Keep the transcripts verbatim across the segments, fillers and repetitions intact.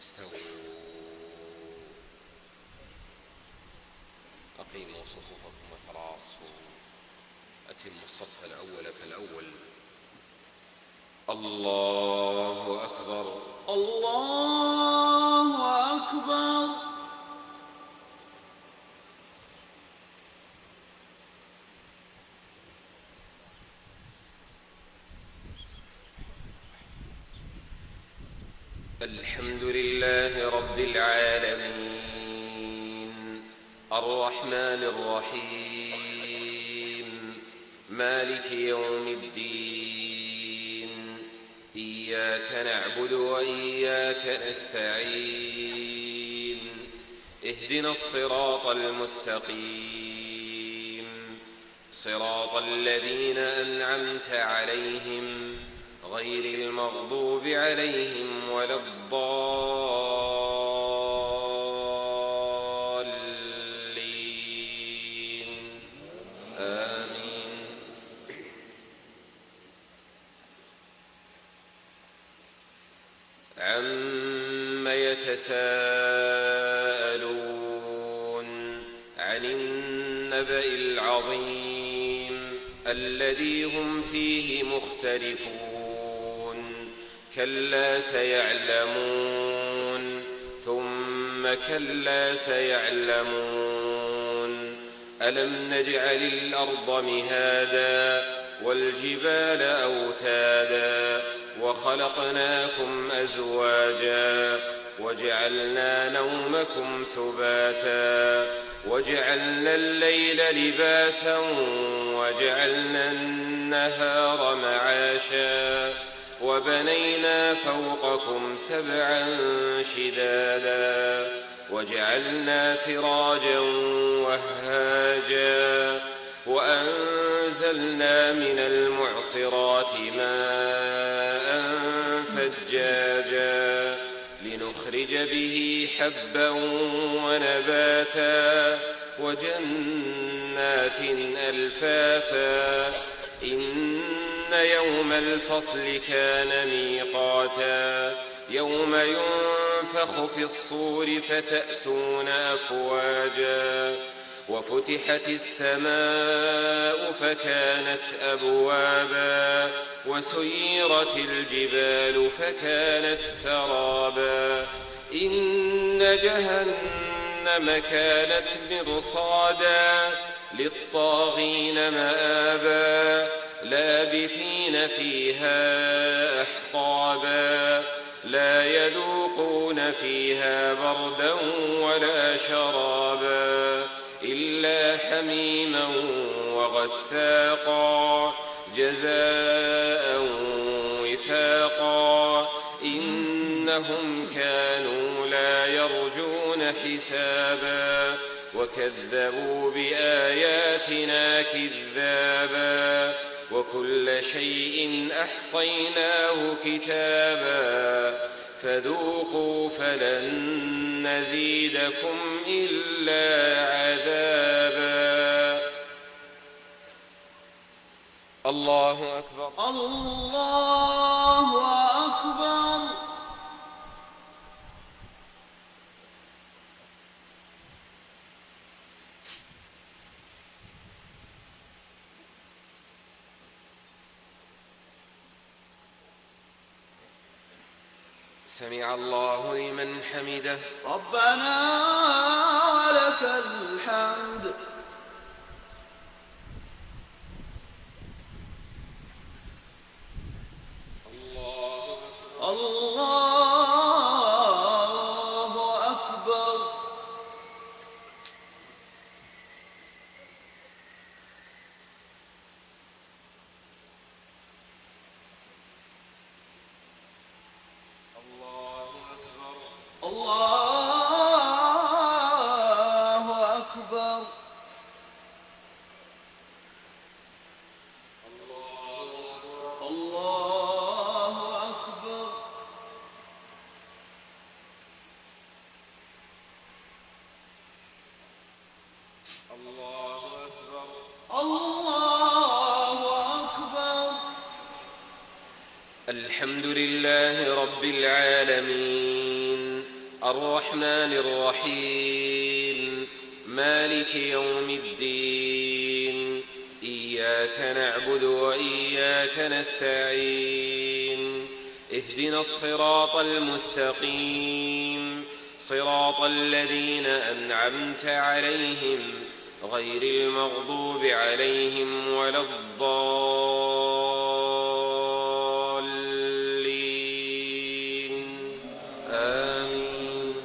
استووا. أقيموا صفوفكم وتراصوا. أتموا الصف الأول فالأول. الله أكبر. الله أكبر. الحمد لله رب العالمين الرحمن الرحيم مالك يوم الدين. إياك نعبد وإياك نستعين. اهدنا الصراط المستقيم صراط الذين أنعمت عليهم غير المغضوب عليهم ولا الضالين. آمين. عم يتساءلون عن النبأ العظيم الذي هم فيه مختلفون. كلا سيعلمون ثم كلا سيعلمون. ألم نجعل الأرض مهادا والجبال أوتادا وخلقناكم أزواجا وجعلنا نومكم سباتا وجعلنا الليل لباسا وجعلنا النهار معاشا وبنينا فوقكم سبعا شدادا وجعلنا سراجا وهاجا وأنزلنا من المعصرات ماء ثجاجا لنخرج به حبا ونباتا وجنات ألفافا. إن يوم الفصل كان ميقاتا يوم ينفخ في الصور فتأتون أفواجا وفتحت السماء فكانت أبوابا وسيرت الجبال فكانت سرابا. إن جهنم كانت مرصادا للطاغين مآبا لابثين فيها أحقابا لا يذوقون فيها بردا ولا شرابا إلا حميما وغساقا جزاء وفاقا. إنهم كانوا لا يرجون حسابا وكذبوا بآياتنا كذابا وكل شيء أحصيناه كتابا فذوقوا فلن نزيدكم إلا عذابا. الله أكبر. الله أكبر. سمع الله لمن حمده. ربنا ولك الحمد. الله الله أكبر. الله أكبر. الله أكبر. الله أكبر. الله أكبر. الحمد لله رب العالمين الرحمن الرحيم مالك يوم الدين إياك نعبد وإياك نستعين اهدنا الصراط المستقيم صراط الذين أنعمت عليهم غير المغضوب عليهم ولا الضالين آمين.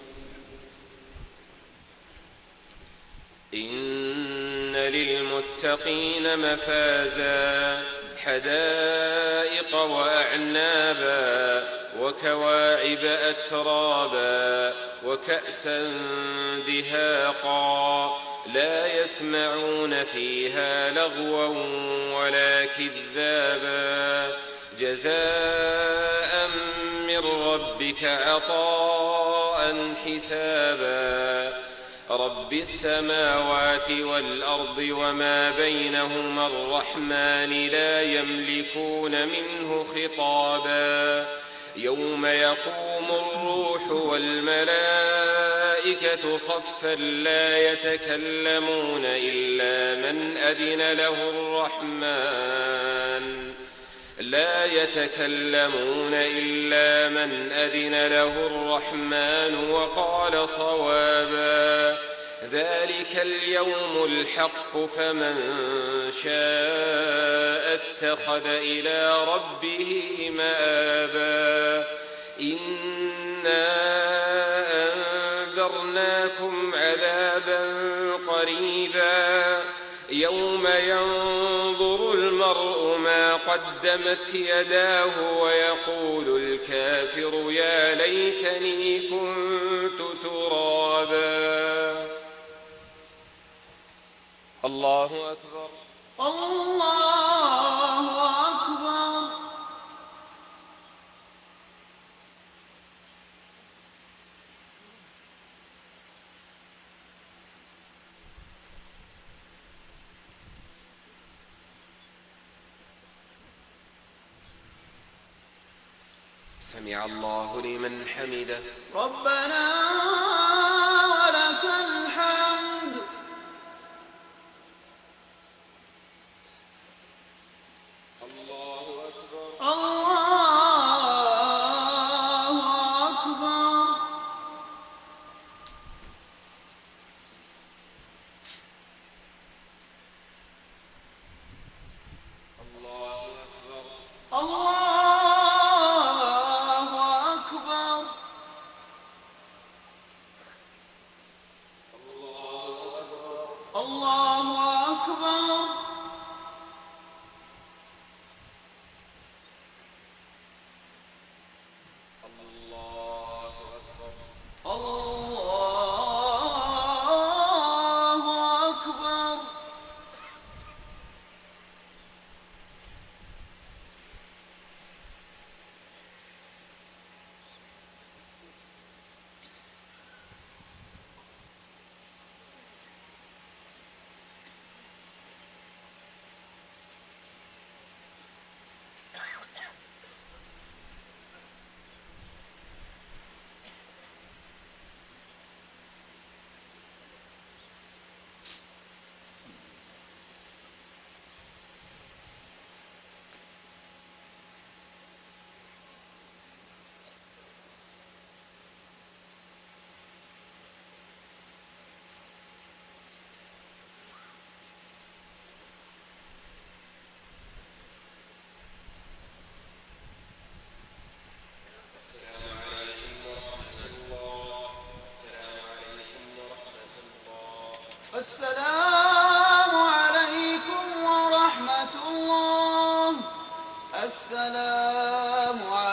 إن للمتقين مفازا حدائق وأعنابا وكواعب أترابا وكأسا دهاقا لا يسمعون فيها لغوا ولا كذابا جزاء من ربك عطاء حسابا رب السماوات والأرض وما بينهما الرحمن لا يملكون منه خطابا يوم يقوم الروح والملائكة صفا لا يتكلمون إلا من أذن له الرحمن لا يتكلمون إلا من أذن له الرحمن وقال صوابا ذلك اليوم الحق فمن شاء اتخذ إلى ربه مآبا إنا أنذرناكم عذابا قريبا يوم ينظر المرء ما قدمت يداه ويقول الكافر يا ليتني كنت ترابا. الله أكبر. الله أكبر. سمع الله لمن حمده. ربنا ولك الحمد. الله أكبر. الله أكبر. الله أكبر. الله السلام عليكم ورحمة الله. السلام عليكم